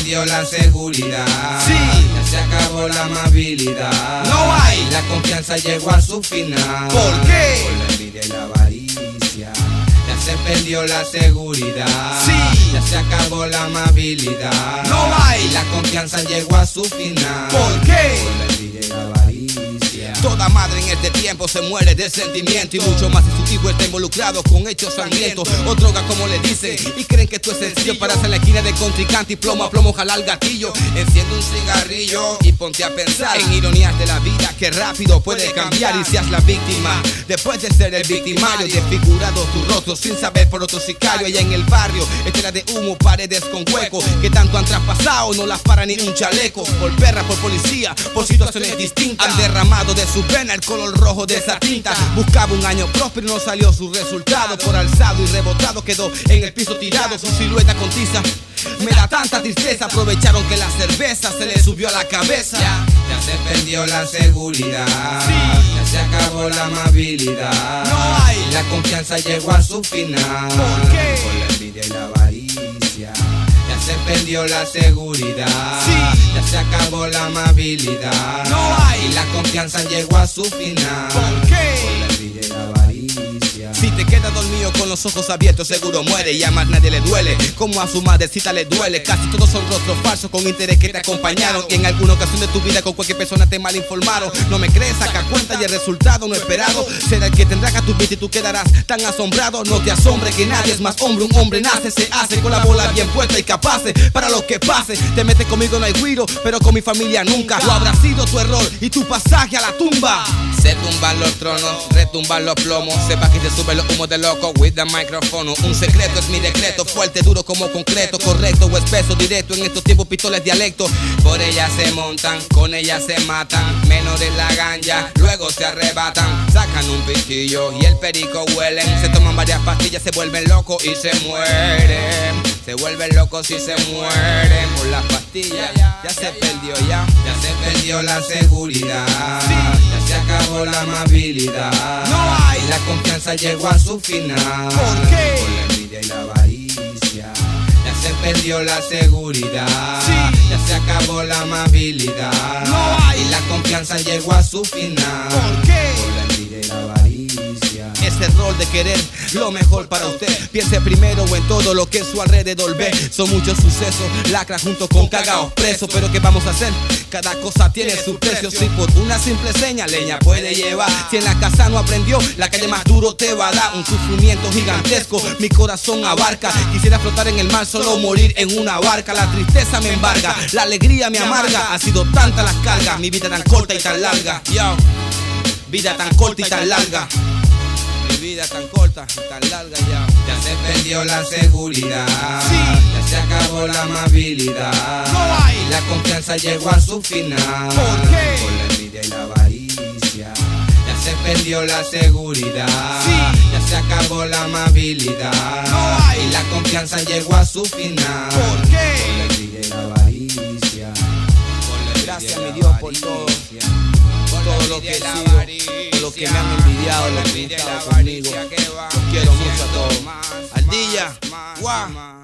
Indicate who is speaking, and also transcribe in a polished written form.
Speaker 1: perdió la seguridad.
Speaker 2: Sí.
Speaker 1: Ya se acabó la amabilidad.
Speaker 2: No hay.
Speaker 1: La confianza llegó a su final.
Speaker 2: ¿Por qué?
Speaker 1: Por la envidia y la avaricia. Ya se perdió la seguridad.
Speaker 2: Sí.
Speaker 1: Ya se acabó la amabilidad.
Speaker 2: No hay.
Speaker 1: La confianza llegó a su final.
Speaker 2: ¿Por qué?
Speaker 1: Por la envidia y la avaricia.
Speaker 2: Toda madre en este tiempo se muere de sentimiento, y mucho más si su hijo está involucrado con hechos sangrientos o droga como le dicen, y creen que esto es sencillo. Pararse en la esquina de contrincante y plomo a plomo jalar el gatillo. Enciende un cigarrillo y ponte a pensar en ironías de la vida que rápido puede cambiar y seas la víctima. Después de ser el victimario, desfigurado tu rostro sin saber por otro sicario. Allá en el barrio, estela de humo, paredes con hueco que tanto han traspasado, no las para ni un chaleco. Por perra, por policía, por situaciones distintas, han derramado de su pena el color rojo de esa tinta. Buscaba un año próspero y no salió su resultado. Por alzado y rebotado quedó en el piso tirado, su silueta con tiza. Me da tanta tristeza, aprovecharon que la cerveza se le subió a la cabeza.
Speaker 1: Ya se perdió la seguridad.
Speaker 2: Sí.
Speaker 1: Ya se acabó la amabilidad.
Speaker 2: No hay.
Speaker 1: La confianza llegó a su final.
Speaker 2: ¿Por qué?
Speaker 1: Por la envidia y la avaricia. Ya se perdió la seguridad.
Speaker 2: Sí.
Speaker 1: Ya se acabó la amabilidad.
Speaker 2: No hay.
Speaker 1: Y la confianza llegó a su final.
Speaker 2: ¿Por qué?
Speaker 1: Por la envidia y la avaricia.
Speaker 2: Si te quedas dormido con los ojos abiertos, seguro muere, y a más nadie le duele, como a su madrecita le duele. Casi todos son rostros falsos con interés que te acompañaron, y en alguna ocasión de tu vida con cualquier persona te mal informaron. No me crees, saca cuenta y el resultado no esperado será el que tendrá que tu vida, y tú quedarás tan asombrado. No te asombre que nadie es más hombre, un hombre nace, se hace con la bola bien puesta y capaz para lo que pase. Te metes conmigo no hay guiro, pero con mi familia nunca. Lo habrá sido tu error y tu pasaje a la tumba.
Speaker 1: Se tumban los tronos, retumban los plomos. Sepa que se suben los humos de loco with the micrófono.
Speaker 2: Un secreto es mi decreto, fuerte, duro como concreto, correcto o espeso, directo. En estos tiempos pistolas dialecto.
Speaker 1: Por ella se montan, con ella se matan. Menos de la ganja, luego se arrebatan. Sacan un pitillo y el perico huelen.
Speaker 2: Se toman varias pastillas, se vuelven locos y se mueren.
Speaker 1: Se vuelven locos y se mueren por las pastillas. Ya se perdió ya. Ya se perdió la seguridad. Ya se acabó la amabilidad.
Speaker 2: No hay.
Speaker 1: La confianza llegó a su final.
Speaker 2: ¿Por qué?
Speaker 1: Por la envidia y la avaricia. Ya se perdió la seguridad.
Speaker 2: Sí.
Speaker 1: Ya se acabó la amabilidad.
Speaker 2: No hay.
Speaker 1: Y la confianza llegó a su final.
Speaker 2: ¿Por qué?
Speaker 1: Por la envidia y la avaricia.
Speaker 2: Ese rol de querer lo mejor para usted. Piense primero en todo lo que su alrededor ve. Son muchos sucesos, lacra junto con cagaos presos. Pero ¿qué vamos a hacer? Cada cosa tiene su precio. Si por una simple seña leña puede llevar, si en la casa no aprendió, la calle más duro te va a dar. Un sufrimiento gigantesco mi corazón abarca. Quisiera flotar en el mar, solo morir en una barca. La tristeza me embarga, la alegría me amarga. Ha sido tanta las cargas, mi vida tan corta y tan larga. Yo, vida tan corta y tan larga. Mi vida tan corta y tan larga ya.
Speaker 1: Ya se perdió la seguridad.
Speaker 2: Sí.
Speaker 1: Ya se acabó la amabilidad.
Speaker 2: No hay.
Speaker 1: La confianza llegó a su final.
Speaker 2: ¿Por qué?
Speaker 1: Por la envidia y la avaricia. Ya se perdió la seguridad.
Speaker 2: Sí.
Speaker 1: Ya se acabó la amabilidad.
Speaker 2: No hay.
Speaker 1: Y la confianza llegó a su final.
Speaker 2: ¿Por qué?
Speaker 1: Por la envidia y la avaricia.
Speaker 2: Gracias mi Dios por todo. Todo lo que he sido, por lo que me han envidiado, lo que han estado conmigo. Los quiero mucho a todos. Ardilla, guau.